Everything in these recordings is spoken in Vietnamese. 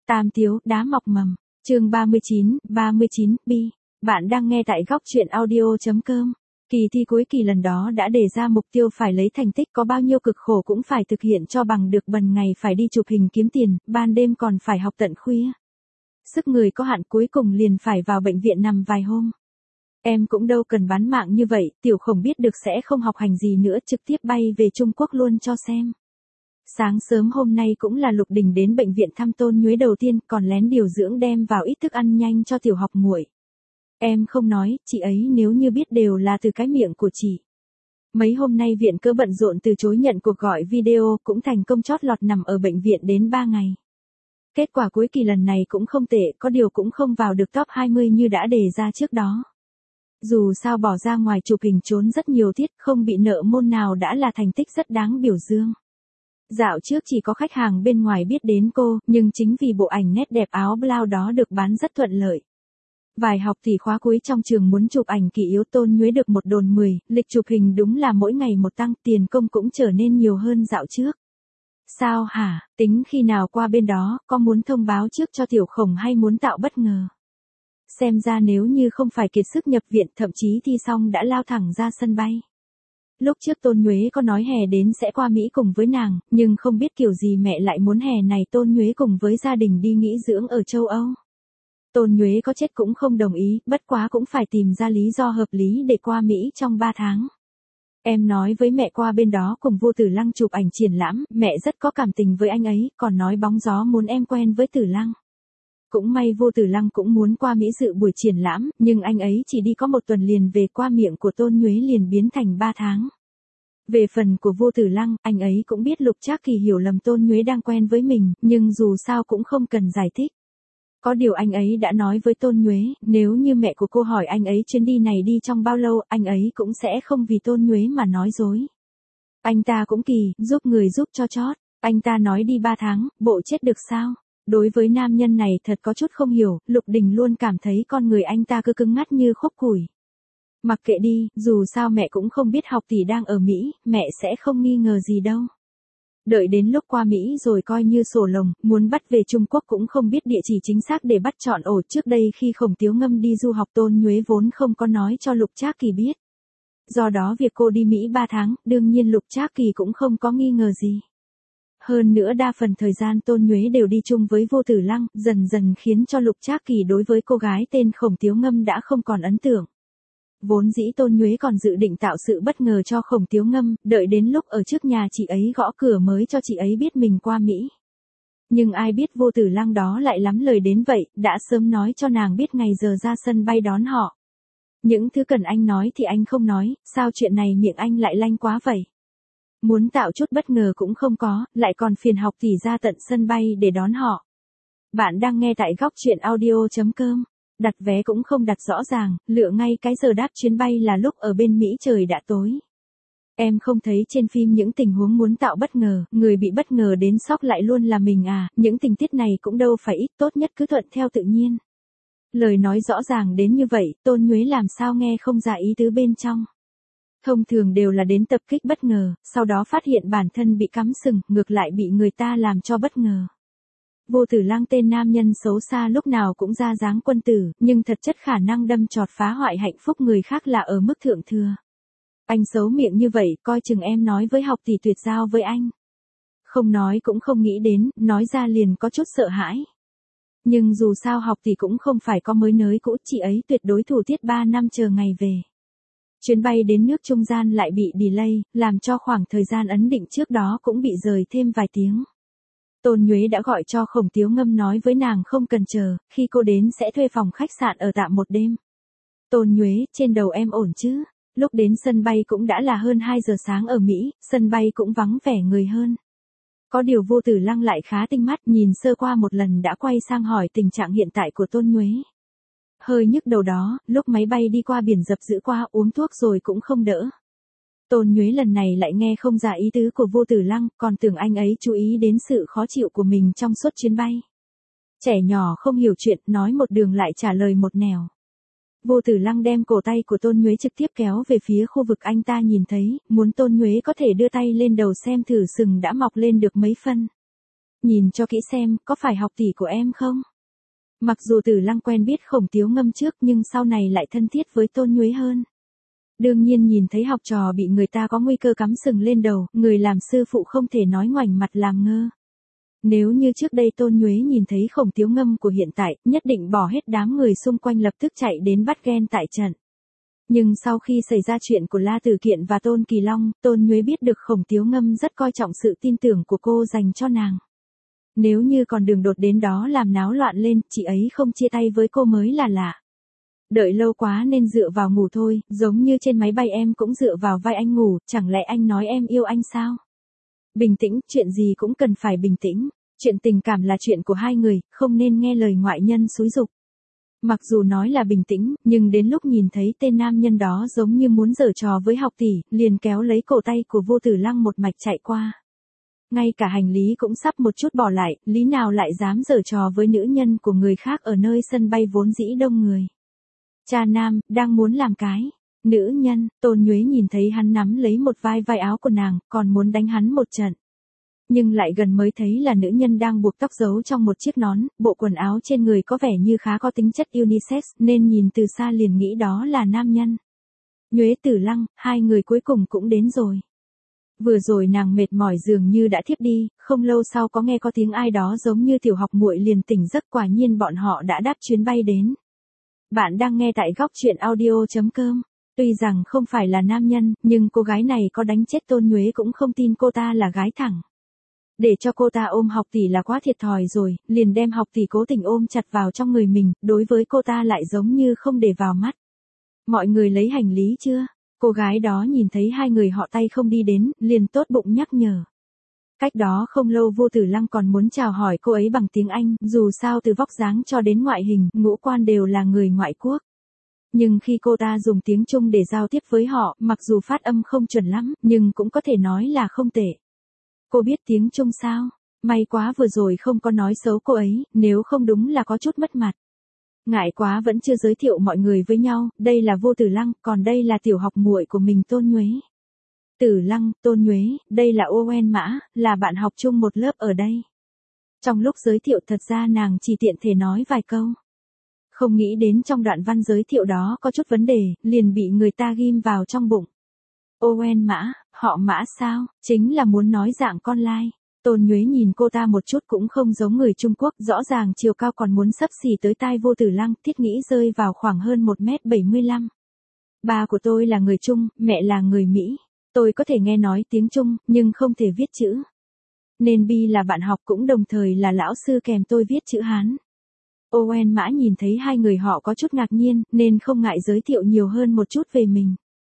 Tam Tiếu, đá mọc mầm. Chương 39, bi. Bạn đang nghe tại góc truyện audio.com. Kỳ thi cuối kỳ lần đó đã đề ra mục tiêu phải lấy thành tích, có bao nhiêu cực khổ cũng phải thực hiện cho bằng được, bần ngày phải đi chụp hình kiếm tiền, ban đêm còn phải học tận khuya. Sức người có hạn, cuối cùng liền phải vào bệnh viện nằm vài hôm. Em cũng đâu cần bán mạng như vậy, Tiểu Khổng biết được sẽ không học hành gì nữa, trực tiếp bay về Trung Quốc luôn cho xem. Sáng sớm hôm nay cũng là Lục Đình đến bệnh viện thăm Tôn Nhuế đầu tiên, còn lén điều dưỡng đem vào ít thức ăn nhanh cho Tiểu Học nguội. Em không nói, chị ấy nếu như biết đều là từ cái miệng của chị. Mấy hôm nay viện cơ bận rộn từ chối nhận cuộc gọi video, cũng thành công chót lọt nằm ở bệnh viện đến 3 ngày. Kết quả cuối kỳ lần này cũng không tệ, có điều cũng không vào được top 20 như đã đề ra trước đó. Dù sao bỏ ra ngoài chụp hình trốn rất nhiều tiết, không bị nợ môn nào đã là thành tích rất đáng biểu dương. Dạo trước chỉ có khách hàng bên ngoài biết đến cô, nhưng chính vì bộ ảnh nét đẹp áo blau đó được bán rất thuận lợi. Vài học thì khóa cuối trong trường muốn chụp ảnh kỷ yếu, Tôn Nhuế được 1 đồn 10, lịch chụp hình đúng là mỗi ngày một tăng, tiền công cũng trở nên nhiều hơn dạo trước. Sao hả, tính khi nào qua bên đó, có muốn thông báo trước cho Tiểu Khổng hay muốn tạo bất ngờ? Xem ra nếu như không phải kiệt sức nhập viện, thậm chí thi xong đã lao thẳng ra sân bay. Lúc trước Tôn Nhuế có nói hè đến sẽ qua Mỹ cùng với nàng, nhưng không biết kiểu gì mẹ lại muốn hè này Tôn Nhuế cùng với gia đình đi nghỉ dưỡng ở châu Âu. Tôn Nhuế có chết cũng không đồng ý, bất quá cũng phải tìm ra lý do hợp lý để qua Mỹ trong 3 tháng. Em nói với mẹ qua bên đó cùng Vô Tử Lăng chụp ảnh triển lãm, mẹ rất có cảm tình với anh ấy, còn nói bóng gió muốn em quen với Tử Lăng. Cũng may Vô Tử Lăng cũng muốn qua Mỹ dự buổi triển lãm, nhưng anh ấy chỉ đi có 1 tuần liền về, qua miệng của Tôn Nhuế liền biến thành 3 tháng. Về phần của Vô Tử Lăng, anh ấy cũng biết Lục Trác Kỳ hiểu lầm Tôn Nhuế đang quen với mình, nhưng dù sao cũng không cần giải thích. Có điều anh ấy đã nói với Tôn Nhuế, nếu như mẹ của cô hỏi anh ấy chuyến đi này đi trong bao lâu, anh ấy cũng sẽ không vì Tôn Nhuế mà nói dối. Anh ta cũng kỳ, giúp người giúp cho chót. Anh ta nói đi 3 tháng, bộ chết được sao? Đối với nam nhân này thật có chút không hiểu, Lục Đình luôn cảm thấy con người anh ta cứ cứng ngắt như khúc củi. Mặc kệ đi, dù sao mẹ cũng không biết học tỷ đang ở Mỹ, mẹ sẽ không nghi ngờ gì đâu. Đợi đến lúc qua Mỹ rồi coi như sổ lồng, muốn bắt về Trung Quốc cũng không biết địa chỉ chính xác để bắt chọn ổ. Trước đây khi Khổng Tiếu Ngâm đi du học, Tôn Nhuế vốn không có nói cho Lục Trác Kỳ biết. Do đó việc cô đi Mỹ 3 tháng, đương nhiên Lục Trác Kỳ cũng không có nghi ngờ gì. Hơn nữa đa phần thời gian Tôn Nhuế đều đi chung với Vô Tử Lăng, dần dần khiến cho Lục Trác Kỳ đối với cô gái tên Khổng Tiếu Ngâm đã không còn ấn tượng. Vốn dĩ Tôn Nhuế còn dự định tạo sự bất ngờ cho Khổng Tiếu Ngâm, đợi đến lúc ở trước nhà chị ấy gõ cửa mới cho chị ấy biết mình qua Mỹ. Nhưng ai biết Vô Tử Lăng đó lại lắm lời đến vậy, đã sớm nói cho nàng biết ngày giờ ra sân bay đón họ. Những thứ cần anh nói thì anh không nói, sao chuyện này miệng anh lại lanh quá vậy? Muốn tạo chút bất ngờ cũng không có, lại còn phiền học tỷ ra tận sân bay để đón họ. Bạn đang nghe tại góc truyện audio.com. Đặt vé cũng không đặt rõ ràng, lựa ngay cái giờ đáp chuyến bay là lúc ở bên Mỹ trời đã tối. Em không thấy trên phim những tình huống muốn tạo bất ngờ, người bị bất ngờ đến sốc lại luôn là mình à, những tình tiết này cũng đâu phải ít, tốt nhất cứ thuận theo tự nhiên. Lời nói rõ ràng đến như vậy, Tôn Nhuế làm sao nghe không ra ý tứ bên trong. Thông thường đều là đến tập kích bất ngờ, sau đó phát hiện bản thân bị cắm sừng, ngược lại bị người ta làm cho bất ngờ. Vô Tử Lăng tên nam nhân xấu xa lúc nào cũng ra dáng quân tử, nhưng thật chất khả năng đâm chọt phá hoại hạnh phúc người khác là ở mức thượng thừa. Anh xấu miệng như vậy, coi chừng em nói với học tỷ tuyệt giao với anh. Không nói cũng không nghĩ đến, nói ra liền có chút sợ hãi. Nhưng dù sao học tỷ cũng không phải có mới nới cũ, chị ấy tuyệt đối thủ tiết 3 năm chờ ngày về. Chuyến bay đến nước trung gian lại bị delay, làm cho khoảng thời gian ấn định trước đó cũng bị rời thêm vài tiếng. Tôn Nhuế đã gọi cho Khổng Tiếu Ngâm nói với nàng không cần chờ, khi cô đến sẽ thuê phòng khách sạn ở tạm 1 đêm. Tôn Nhuế, trên đầu em ổn chứ? Lúc đến sân bay cũng đã là hơn 2 giờ sáng ở Mỹ, sân bay cũng vắng vẻ người hơn. Có điều Vô Tử Lăng lại khá tinh mắt, nhìn sơ qua một lần đã quay sang hỏi tình trạng hiện tại của Tôn Nhuế. Hơi nhức đầu đó, lúc máy bay đi qua biển dập dữ qua uống thuốc rồi cũng không đỡ. Tôn Nhuế lần này lại nghe không ra ý tứ của Vô Tử Lăng, còn tưởng anh ấy chú ý đến sự khó chịu của mình trong suốt chuyến bay. Trẻ nhỏ không hiểu chuyện, nói một đường lại trả lời một nẻo. Vô Tử Lăng đem cổ tay của Tôn Nhuế trực tiếp kéo về phía khu vực anh ta nhìn thấy, muốn Tôn Nhuế có thể đưa tay lên đầu xem thử sừng đã mọc lên được mấy phân. Nhìn cho kỹ xem, có phải học tỷ của em không? Mặc dù Tử Lăng quen biết Khổng Tiếu Ngâm trước nhưng sau này lại thân thiết với Tôn Nhuế hơn. Đương nhiên nhìn thấy học trò bị người ta có nguy cơ cắm sừng lên đầu, người làm sư phụ không thể nói ngoảnh mặt làm ngơ. Nếu như trước đây Tôn Nhuế nhìn thấy Khổng Tiếu Ngâm của hiện tại, nhất định bỏ hết đám người xung quanh lập tức chạy đến bắt ghen tại trận. Nhưng sau khi xảy ra chuyện của La Tử Kiện và Tôn Kỳ Long, Tôn Nhuế biết được Khổng Tiếu Ngâm rất coi trọng sự tin tưởng của cô dành cho nàng. Nếu như còn đường đột đến đó làm náo loạn lên, chị ấy không chia tay với cô mới là lạ. Đợi lâu quá nên dựa vào ngủ thôi, giống như trên máy bay em cũng dựa vào vai anh ngủ, chẳng lẽ anh nói em yêu anh sao? Bình tĩnh, chuyện gì cũng cần phải bình tĩnh. Chuyện tình cảm là chuyện của hai người, không nên nghe lời ngoại nhân xúi giục. Mặc dù nói là bình tĩnh, nhưng đến lúc nhìn thấy tên nam nhân đó giống như muốn giở trò với học tỷ, liền kéo lấy cổ tay của Vô Tử Lăng một mạch chạy qua. Ngay cả hành lý cũng sắp một chút bỏ lại, lý nào lại dám giở trò với nữ nhân của người khác ở nơi sân bay vốn dĩ đông người. Cha nam, đang muốn làm cái. Nữ nhân, Tôn Nhuế nhìn thấy hắn nắm lấy một vai áo của nàng, còn muốn đánh hắn một trận. Nhưng lại gần mới thấy là nữ nhân đang buộc tóc giấu trong một chiếc nón, bộ quần áo trên người có vẻ như khá có tính chất unisex, nên nhìn từ xa liền nghĩ đó là nam nhân. Nhuế Tử Lăng, hai người cuối cùng cũng đến rồi. Vừa rồi nàng mệt mỏi dường như đã thiếp đi, không lâu sau có nghe có tiếng ai đó giống như tiểu học muội liền tỉnh giấc, quả nhiên bọn họ đã đáp chuyến bay đến. Bạn đang nghe tại góc truyện audio.com. Tuy rằng không phải là nam nhân, nhưng cô gái này có đánh chết Tôn Nhuế cũng không tin cô ta là gái thẳng. Để cho cô ta ôm học tỷ là quá thiệt thòi rồi, liền đem học tỷ cố tình ôm chặt vào trong người mình, đối với cô ta lại giống như không để vào mắt. Mọi người lấy hành lý chưa? Cô gái đó nhìn thấy hai người họ tay không đi đến, liền tốt bụng nhắc nhở. Cách đó không lâu Vô Tử Lăng còn muốn chào hỏi cô ấy bằng tiếng Anh, dù sao từ vóc dáng cho đến ngoại hình, ngũ quan đều là người ngoại quốc. Nhưng khi cô ta dùng tiếng Trung để giao tiếp với họ, mặc dù phát âm không chuẩn lắm, nhưng cũng có thể nói là không tệ. Cô biết tiếng Trung sao? May quá vừa rồi không có nói xấu cô ấy, nếu không đúng là có chút mất mặt. Ngại quá vẫn chưa giới thiệu mọi người với nhau, đây là Vô Tử Lăng, còn đây là tiểu học muội của mình Tôn Nhuế. Tử Lăng, Tôn Nhuế, đây là Owen Mã, là bạn học chung một lớp ở đây. Trong lúc giới thiệu thật ra nàng chỉ tiện thể nói vài câu. Không nghĩ đến trong đoạn văn giới thiệu đó có chút vấn đề, liền bị người ta ghim vào trong bụng. Owen Mã, họ Mã sao, chính là muốn nói dạng con lai. Tôn Nhuế nhìn cô ta một chút cũng không giống người Trung Quốc, rõ ràng chiều cao còn muốn xấp xỉ tới tai Vô Tử Lăng, thiết nghĩ rơi vào khoảng hơn 1m75. Ba của tôi là người Trung, mẹ là người Mỹ. Tôi có thể nghe nói tiếng Trung, nhưng không thể viết chữ. Nên Bi là bạn học cũng đồng thời là lão sư kèm tôi viết chữ Hán. Owen Mã nhìn thấy hai người họ có chút ngạc nhiên, nên không ngại giới thiệu nhiều hơn một chút về mình.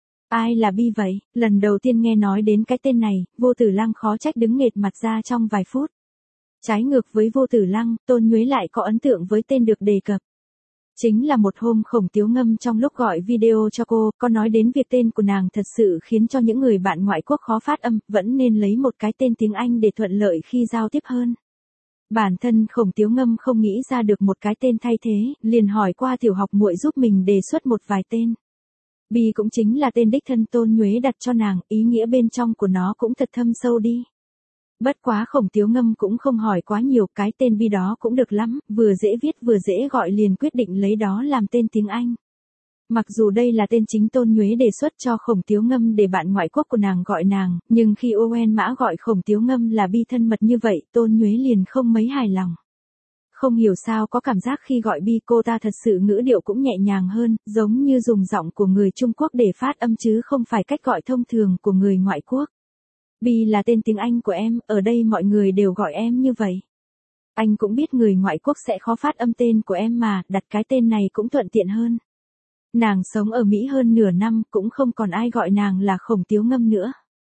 Ai là Bi vậy? Lần đầu tiên nghe nói đến cái tên này, Vô Tử Lăng khó trách đứng nghệt mặt ra trong vài phút. Trái ngược với Vô Tử Lăng, Tôn Nhuế lại có ấn tượng với tên được đề cập. Chính là một hôm Khổng Tiếu Ngâm trong lúc gọi video cho cô, có nói đến việc tên của nàng thật sự khiến cho những người bạn ngoại quốc khó phát âm, vẫn nên lấy một cái tên tiếng Anh để thuận lợi khi giao tiếp hơn. Bản thân Khổng Tiếu Ngâm không nghĩ ra được một cái tên thay thế, liền hỏi qua tiểu học muội giúp mình đề xuất một vài tên. Bi cũng chính là tên đích thân Tôn Nhuế đặt cho nàng, ý nghĩa bên trong của nó cũng thật thâm sâu đi. Bất quá Khổng Tiếu Ngâm cũng không hỏi quá nhiều, cái tên Bi đó cũng được lắm, vừa dễ viết vừa dễ gọi liền quyết định lấy đó làm tên tiếng Anh. Mặc dù đây là tên chính Tôn Nhuế đề xuất cho Khổng Tiếu Ngâm để bạn ngoại quốc của nàng gọi nàng, nhưng khi Owen Mã gọi Khổng Tiếu Ngâm là Bi thân mật như vậy, Tôn Nhuế liền không mấy hài lòng. Không hiểu sao có cảm giác khi gọi Bi cô ta thật sự ngữ điệu cũng nhẹ nhàng hơn, giống như dùng giọng của người Trung Quốc để phát âm chứ không phải cách gọi thông thường của người ngoại quốc. Bi là tên tiếng Anh của em, ở đây mọi người đều gọi em như vậy. Anh cũng biết người ngoại quốc sẽ khó phát âm tên của em mà, đặt cái tên này cũng thuận tiện hơn. Nàng sống ở Mỹ hơn nửa năm, cũng không còn ai gọi nàng là Khổng Tiếu Ngâm nữa.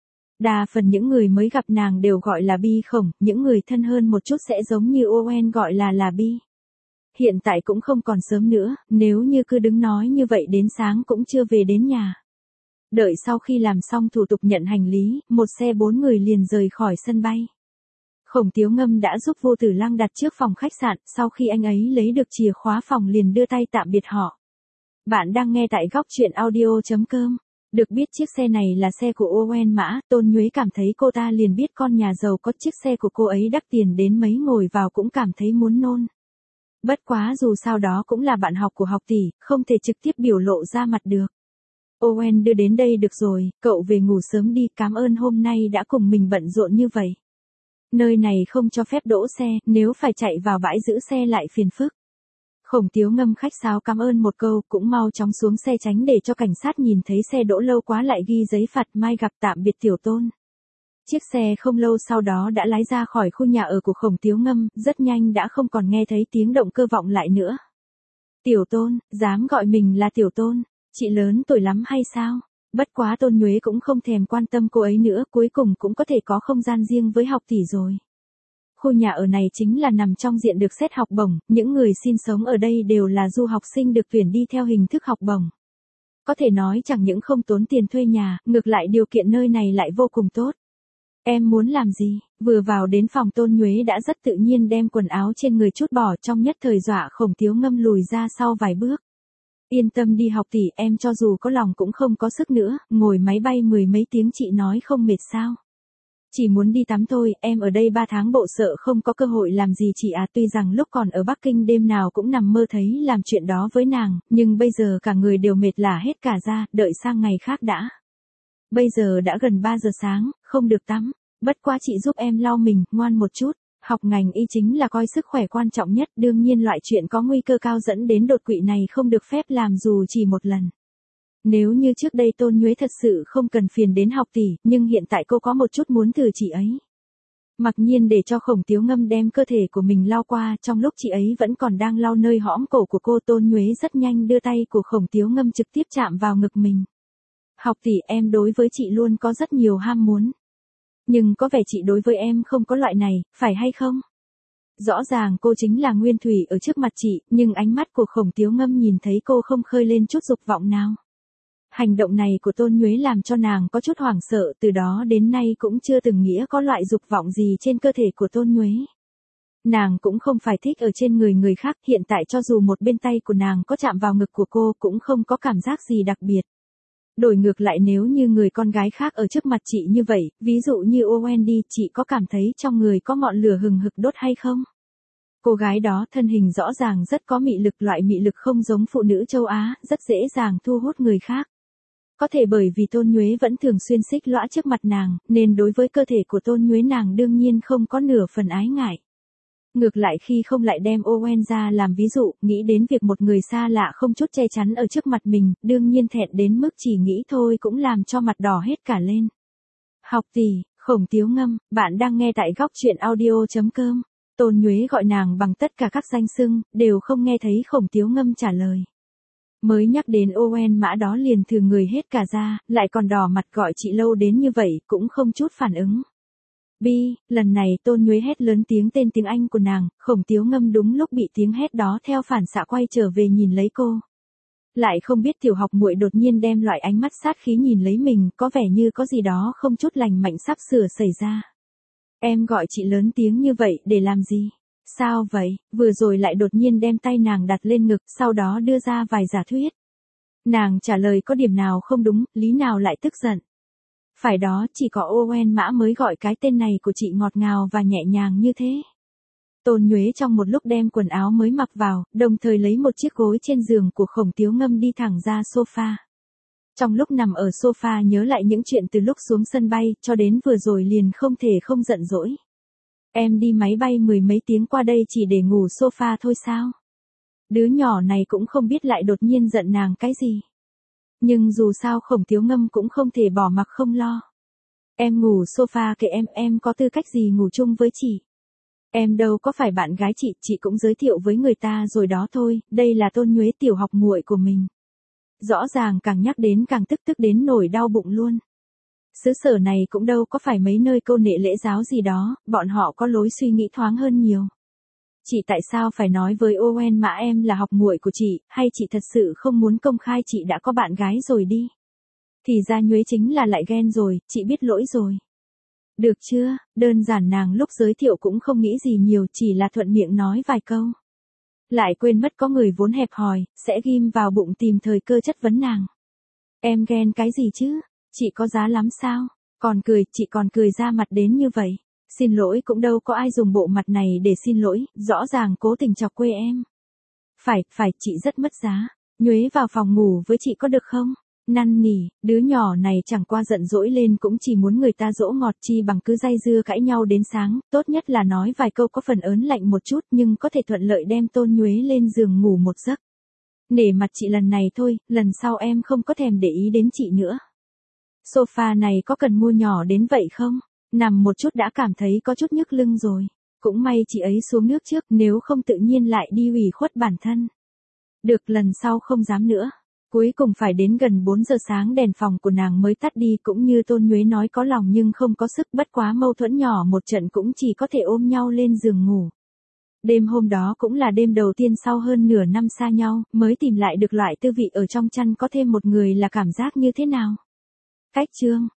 Đa phần những người mới gặp nàng đều gọi là Bi Khổng, những người thân hơn một chút sẽ giống như Owen gọi là Bi. Hiện tại cũng không còn sớm nữa, nếu như cứ đứng nói như vậy đến sáng cũng chưa về đến nhà. Đợi sau khi làm xong thủ tục nhận hành lý, một xe 4 người liền rời khỏi sân bay. Khổng Tiếu Ngâm đã giúp Vô Tử Lăng đặt trước phòng khách sạn, sau khi anh ấy lấy được chìa khóa phòng liền đưa tay tạm biệt họ. Bạn đang nghe tại góc truyện audio.com. Được biết chiếc xe này là xe của Owen Mã, Tôn Nhuế cảm thấy cô ta liền biết con nhà giàu có chiếc xe của cô ấy đắt tiền đến mấy ngồi vào cũng cảm thấy muốn nôn. Bất quá dù sao đó cũng là bạn học của học tỷ, không thể trực tiếp biểu lộ ra mặt được. Owen đưa đến đây được rồi, cậu về ngủ sớm đi, cảm ơn hôm nay đã cùng mình bận rộn như vậy. Nơi này không cho phép đỗ xe, nếu phải chạy vào bãi giữ xe lại phiền phức. Khổng Tiếu Ngâm khách sáo cảm ơn một câu, cũng mau chóng xuống xe tránh để cho cảnh sát nhìn thấy xe đỗ lâu quá lại ghi giấy phạt, mai gặp, tạm biệt Tiểu Tôn. Chiếc xe không lâu sau đó đã lái ra khỏi khu nhà ở của Khổng Tiếu Ngâm, rất nhanh đã không còn nghe thấy tiếng động cơ vọng lại nữa. Tiểu Tôn, dám gọi mình là Tiểu Tôn, chị lớn tuổi lắm hay sao? Bất quá Tôn Nhuế cũng không thèm quan tâm cô ấy nữa, cuối cùng cũng có thể có không gian riêng với học tỷ rồi. Khu nhà ở này chính là nằm trong diện được xét học bổng, những người sinh sống ở đây đều là du học sinh được tuyển đi theo hình thức học bổng. Có thể nói chẳng những không tốn tiền thuê nhà, ngược lại điều kiện nơi này lại vô cùng tốt. Em muốn làm gì? Vừa vào đến phòng Tôn Nhuế đã rất tự nhiên đem quần áo trên người trút bỏ, trong nhất thời dọa Khổng Tiếu Ngâm lùi ra sau vài bước. Yên tâm đi học tỷ, em cho dù có lòng cũng không có sức nữa, ngồi máy bay mười mấy tiếng chị nói không mệt sao? Chỉ muốn đi tắm thôi, em ở đây 3 tháng bộ sợ không có cơ hội làm gì chị à. Tuy rằng lúc còn ở Bắc Kinh đêm nào cũng nằm mơ thấy làm chuyện đó với nàng, nhưng bây giờ cả người đều mệt lả hết cả ra, đợi sang ngày khác đã. Bây giờ đã gần 3 giờ sáng, không được tắm, bất quá chị giúp em lau mình, ngoan một chút. Học ngành y chính là coi sức khỏe quan trọng nhất, đương nhiên loại chuyện có nguy cơ cao dẫn đến đột quỵ này không được phép làm dù chỉ một lần. Nếu như trước đây Tôn Nhuế thật sự không cần phiền đến học tỷ, nhưng hiện tại cô có một chút muốn từ chị ấy. Mặc nhiên để cho Khổng Tiếu Ngâm đem cơ thể của mình lau qua, trong lúc chị ấy vẫn còn đang lau nơi hõm cổ của cô, Tôn Nhuế rất nhanh đưa tay của Khổng Tiếu Ngâm trực tiếp chạm vào ngực mình. Học tỷ, em đối với chị luôn có rất nhiều ham muốn. Nhưng có vẻ chị đối với em không có loại này, phải hay không? Rõ ràng cô chính là nguyên thủy ở trước mặt chị, nhưng ánh mắt của Khổng Tiếu Ngâm nhìn thấy cô không khơi lên chút dục vọng nào. Hành động này của Tôn Nhuế làm cho nàng có chút hoảng sợ, từ đó đến nay cũng chưa từng nghĩa có loại dục vọng gì trên cơ thể của Tôn Nhuế. Nàng cũng không phải thích ở trên người người khác, hiện tại cho dù một bên tay của nàng có chạm vào ngực của cô cũng không có cảm giác gì đặc biệt. Đổi ngược lại nếu như người con gái khác ở trước mặt chị như vậy, ví dụ như Owen đi, chị có cảm thấy trong người có ngọn lửa hừng hực đốt hay không? Cô gái đó thân hình rõ ràng rất có mị lực, loại mị lực không giống phụ nữ châu Á, rất dễ dàng thu hút người khác. Có thể bởi vì Tôn Nhuế vẫn thường xuyên xích lõa trước mặt nàng, nên đối với cơ thể của Tôn Nhuế nàng đương nhiên không có nửa phần ái ngại. Ngược lại khi không lại đem Owen ra làm ví dụ, nghĩ đến việc một người xa lạ không chút che chắn ở trước mặt mình, đương nhiên thẹn đến mức chỉ nghĩ thôi cũng làm cho mặt đỏ hết cả lên. Học tỷ, Khổng Tiếu Ngâm, bạn đang nghe tại góc truyện audio.com. Tôn Nhuế gọi nàng bằng tất cả các danh xưng, đều không nghe thấy Khổng Tiếu Ngâm trả lời. Mới nhắc đến Owen Mã đó liền thừa người hết cả ra, lại còn đỏ mặt gọi chị lâu đến như vậy, cũng không chút phản ứng. Bi, lần này Tôn Nhuế hét lớn tiếng tên tiếng Anh của nàng, Khổng Tiếu Ngâm đúng lúc bị tiếng hét đó theo phản xạ quay trở về nhìn lấy cô. Lại không biết tiểu học muội đột nhiên đem loại ánh mắt sát khí nhìn lấy mình, có vẻ như có gì đó không chút lành mạnh sắp sửa xảy ra. Em gọi chị lớn tiếng như vậy để làm gì? Sao vậy? Vừa rồi lại đột nhiên đem tay nàng đặt lên ngực, sau đó đưa ra vài giả thuyết. Nàng trả lời có điểm nào không đúng, lý nào lại tức giận. Phải đó, chỉ có Owen Mã mới gọi cái tên này của chị ngọt ngào và nhẹ nhàng như thế. Tôn Nhuế trong một lúc đem quần áo mới mặc vào, đồng thời lấy một chiếc gối trên giường của Khổng Tiếu Ngâm đi thẳng ra sofa. Trong lúc nằm ở sofa nhớ lại những chuyện từ lúc xuống sân bay, cho đến vừa rồi liền không thể không giận dỗi. Em đi máy bay mười mấy tiếng qua đây chỉ để ngủ sofa thôi sao? Đứa nhỏ này cũng không biết lại đột nhiên giận nàng cái gì. Nhưng dù sao Khổng Tiếu Ngâm cũng không thể bỏ mặc không lo. Em ngủ sofa kệ em có tư cách gì ngủ chung với chị? Em đâu có phải bạn gái chị cũng giới thiệu với người ta rồi đó thôi, đây là Tôn Nhuế tiểu học muội của mình. Rõ ràng càng nhắc đến càng tức đến nổi đau bụng luôn. Xứ sở này cũng đâu có phải mấy nơi câu nệ lễ giáo gì đó, bọn họ có lối suy nghĩ thoáng hơn nhiều. Chị tại sao phải nói với Owen Mã em là học muội của chị, hay chị thật sự không muốn công khai chị đã có bạn gái rồi đi? Thì ra Nhuế chính là lại ghen rồi, chị biết lỗi rồi. Được chưa, đơn giản nàng lúc giới thiệu cũng không nghĩ gì nhiều, chỉ là thuận miệng nói vài câu. Lại quên mất có người vốn hẹp hòi, sẽ ghim vào bụng tìm thời cơ chất vấn nàng. Em ghen cái gì chứ? Chị có giá lắm sao? Chị còn cười ra mặt đến như vậy. Xin lỗi cũng đâu có ai dùng bộ mặt này để xin lỗi, rõ ràng cố tình chọc quê em. Phải, chị rất mất giá. Nhuế vào phòng ngủ với chị có được không? Năn nỉ, đứa nhỏ này chẳng qua giận dỗi lên cũng chỉ muốn người ta dỗ ngọt chi bằng cứ dây dưa cãi nhau đến sáng, tốt nhất là nói vài câu có phần ớn lạnh một chút nhưng có thể thuận lợi đem Tôn Nhuế lên giường ngủ một giấc. Nể mặt chị lần này thôi, lần sau em không có thèm để ý đến chị nữa. Sofa này có cần mua nhỏ đến vậy không? Nằm một chút đã cảm thấy có chút nhức lưng rồi. Cũng may chị ấy xuống nước trước, nếu không tự nhiên lại đi ủy khuất bản thân. Được, lần sau không dám nữa. Cuối cùng phải đến gần 4 giờ sáng đèn phòng của nàng mới tắt đi, cũng như Tôn Nhuế nói có lòng nhưng không có sức, bất quá mâu thuẫn nhỏ một trận cũng chỉ có thể ôm nhau lên giường ngủ. Đêm hôm đó cũng là đêm đầu tiên sau hơn nửa năm xa nhau, mới tìm lại được loại tư vị ở trong chăn có thêm một người là cảm giác như thế nào. Cách chương